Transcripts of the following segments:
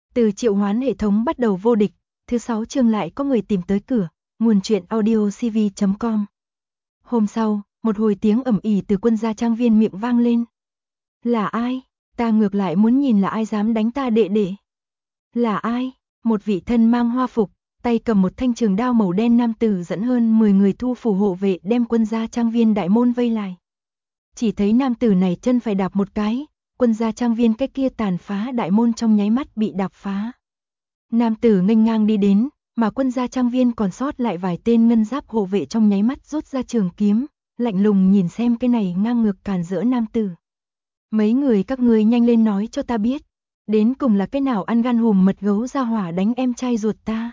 Từ triệu hoán hệ thống bắt đầu vô địch, thứ 6 chương lại có người tìm tới cửa, nguồn truyện audio cv.com. Hôm sau, một hồi tiếng ầm ĩ từ Quân gia trang viên miệng vang lên. Là ai? Ta ngược lại muốn nhìn là ai dám đánh ta đệ đệ. Là ai? Một vị thân mang hoa phục, tay cầm một thanh trường đao màu đen nam tử dẫn hơn 10 người thu phủ hộ vệ đem Quân gia trang viên đại môn vây lại. Chỉ thấy nam tử này chân phải đạp một cái, Quân gia trang viên cái kia tàn phá đại môn trong nháy mắt bị đạp phá. Nam tử nghênh ngang đi đến, mà Quân gia trang viên còn sót lại vài tên ngân giáp hộ vệ trong nháy mắt rút ra trường kiếm, lạnh lùng nhìn xem cái này ngang ngược càn rỡ nam tử. Mấy người các ngươi nhanh lên nói cho ta biết, đến cùng là cái nào ăn gan hùm mật gấu ra hỏa đánh em trai ruột ta.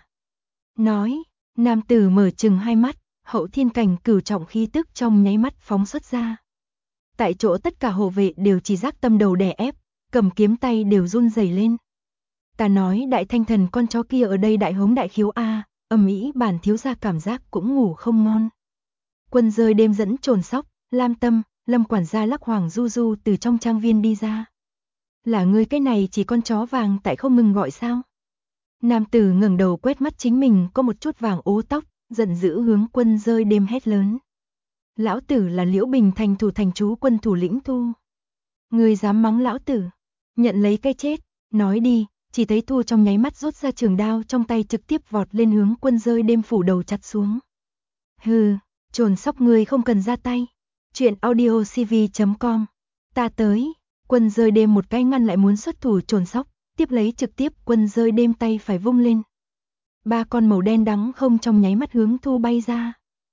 Nói, nam tử mở trừng hai mắt, hậu thiên cảnh cửu trọng khí tức trong nháy mắt phóng xuất ra. Tại chỗ tất cả hộ vệ đều chỉ giác tâm đầu đè ép, cầm kiếm tay đều run rẩy lên. Ta nói đại thanh thần con chó kia ở đây đại hống đại khiếu a, ầm ĩ bản thiếu gia cảm giác cũng ngủ không ngon. Quân rơi đêm dẫn trồn sóc, Lam Tâm, Lâm quản gia lắc Hoàng Du Du từ trong trang viên đi ra. Là ngươi cái này chỉ con chó vàng tại không ngừng gọi sao? Nam tử ngẩng đầu quét mắt chính mình có một chút vàng ố tóc, giận dữ hướng Quân rơi đêm hét lớn. Lão tử là Liễu Bình thành thủ thành chú quân thủ lĩnh Thu. Ngươi dám mắng lão tử, nhận lấy cái chết, nói đi. Chỉ thấy Thu trong nháy mắt rút ra trường đao trong tay trực tiếp vọt lên hướng Quân rơi đêm phủ đầu chặt xuống. Hừ, trồn sóc ngươi không cần ra tay. Chuyện audio cv.com. Ta tới. Quân rơi đêm một cái ngăn lại muốn xuất thủ trồn sóc, tiếp lấy trực tiếp Quân rơi đêm tay phải vung lên. Ba con màu đen đắng không trong nháy mắt hướng Thu bay ra.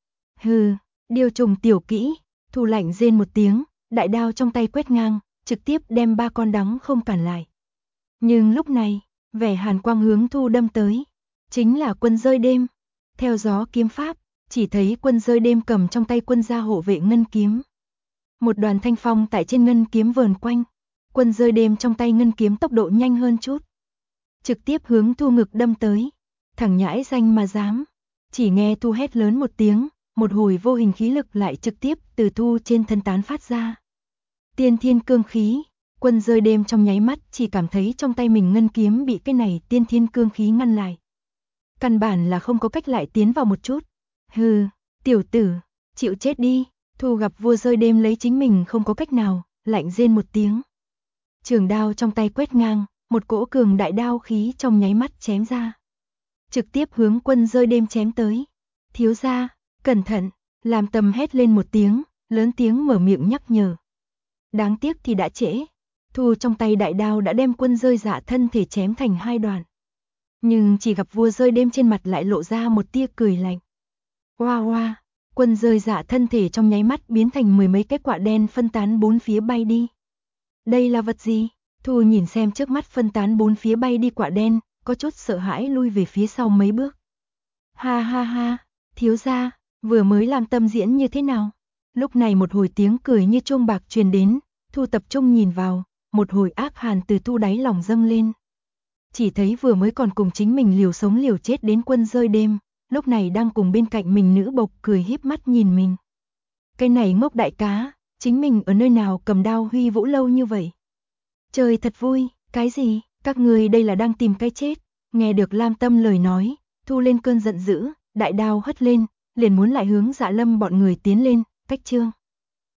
Hừ, điều trùng tiểu kỹ. Thu lạnh rên một tiếng, đại đao trong tay quét ngang, trực tiếp đem ba con đắng không cản lại. Nhưng lúc này, vẻ hàn quang hướng Thu đâm tới, chính là Quân rơi đêm. Theo gió kiếm pháp, chỉ thấy Quân rơi đêm cầm trong tay quân gia hộ vệ ngân kiếm. Một đoàn thanh phong tại trên ngân kiếm vờn quanh, Quân rơi đêm trong tay ngân kiếm tốc độ nhanh hơn chút. Trực tiếp hướng Thu ngực đâm tới, thằng nhãi danh mà dám. Chỉ nghe Thu hét lớn một tiếng, một hồi vô hình khí lực lại trực tiếp từ Thu trên thân tán phát ra. Tiên thiên cương khí. Quân rơi đêm trong nháy mắt chỉ cảm thấy trong tay mình ngân kiếm bị cái này tiên thiên cương khí ngăn lại. Căn bản là không có cách lại tiến vào một chút. Hừ, tiểu tử, chịu chết đi. Thu gặp vua rơi đêm lấy chính mình không có cách nào, lạnh rên một tiếng. Trường đao trong tay quét ngang, một cỗ cường đại đao khí trong nháy mắt chém ra. Trực tiếp hướng Quân rơi đêm chém tới. Thiếu gia, cẩn thận, Lam Tâm hét lên một tiếng, lớn tiếng mở miệng nhắc nhở. Đáng tiếc thì đã trễ. Thu trong tay đại đao đã đem Quân rơi dạ thân thể chém thành hai đoạn. Nhưng chỉ gặp vua rơi đêm trên mặt lại lộ ra một tia cười lạnh. Oa oa, Quân rơi dạ thân thể trong nháy mắt biến thành mười mấy cái quả đen phân tán bốn phía bay đi. Đây là vật gì? Thu nhìn xem trước mắt phân tán bốn phía bay đi quả đen, có chút sợ hãi lui về phía sau mấy bước. Ha ha ha, thiếu gia, vừa mới làm tâm diễn như thế nào? Lúc này một hồi tiếng cười như chuông bạc truyền đến, Thu tập trung nhìn vào. Một hồi ác hàn từ Thu đáy lòng dâng lên. Chỉ thấy vừa mới còn cùng chính mình liều sống liều chết đến Quân rơi đêm, lúc này đang cùng bên cạnh mình nữ bộc cười híp mắt nhìn mình. Cái này ngốc đại cá, chính mình ở nơi nào cầm đao huy vũ lâu như vậy? Trời thật vui, cái gì, các người đây là đang tìm cái chết. Nghe được Lam Tâm lời nói, Thu lên cơn giận dữ, đại đao hất lên, liền muốn lại hướng Dạ Lâm bọn người tiến lên, cách chương.